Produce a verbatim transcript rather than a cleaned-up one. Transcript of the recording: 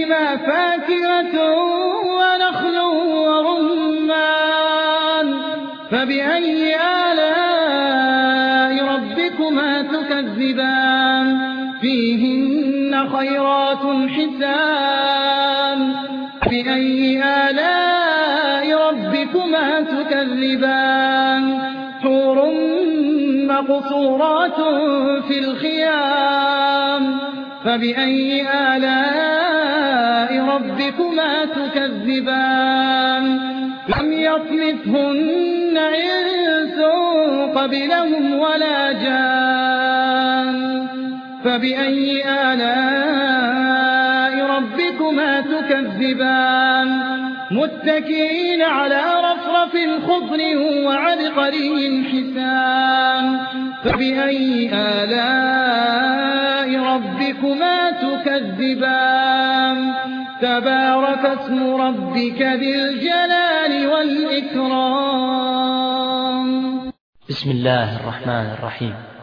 فيهما فاكهة ونخل ورمان فبأي آلاء ربكما تكذبان فيهن خيرات حسان فبأي آلاء ربكما تكذبان حور مقصورات في الخيام فبأي آلاء ربكما تكذبان لم يطمثهن إنس قبلهم ولا جان فبأي آلاء ربكما تكذبان متكئين على رفرف خضر وعبقري حسان فبأي آلاء ربكما تكذبان تبارك اسم ربك ذي الجلال والإكرام. بسم الله الرحمن الرحيم.